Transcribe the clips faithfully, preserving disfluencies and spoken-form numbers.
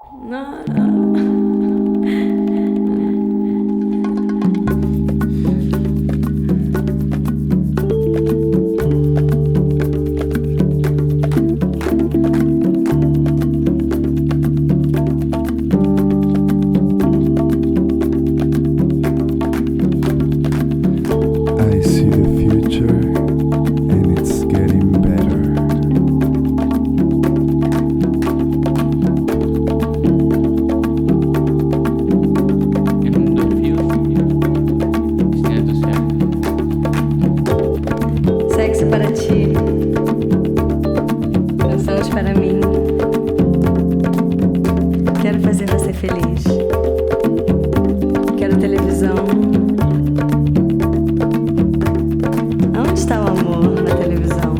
No, no. I see the future and it's getting better. É um do filme. Cena do céu. Sexo para ti, dançantes para mim. Quero fazer você feliz. Quero televisão. Aonde está o amor na televisão?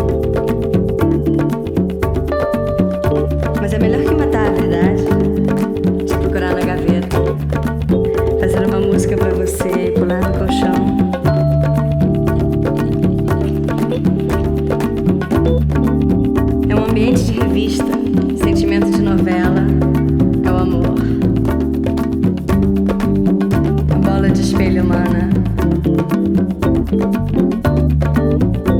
Mas é melhor que matar a verdade. Te procurar na gaveta, fazer uma música pra você e pular no colchão. É um ambiente de revista, sentimento de novela, é o amor. A bola de espelho humana.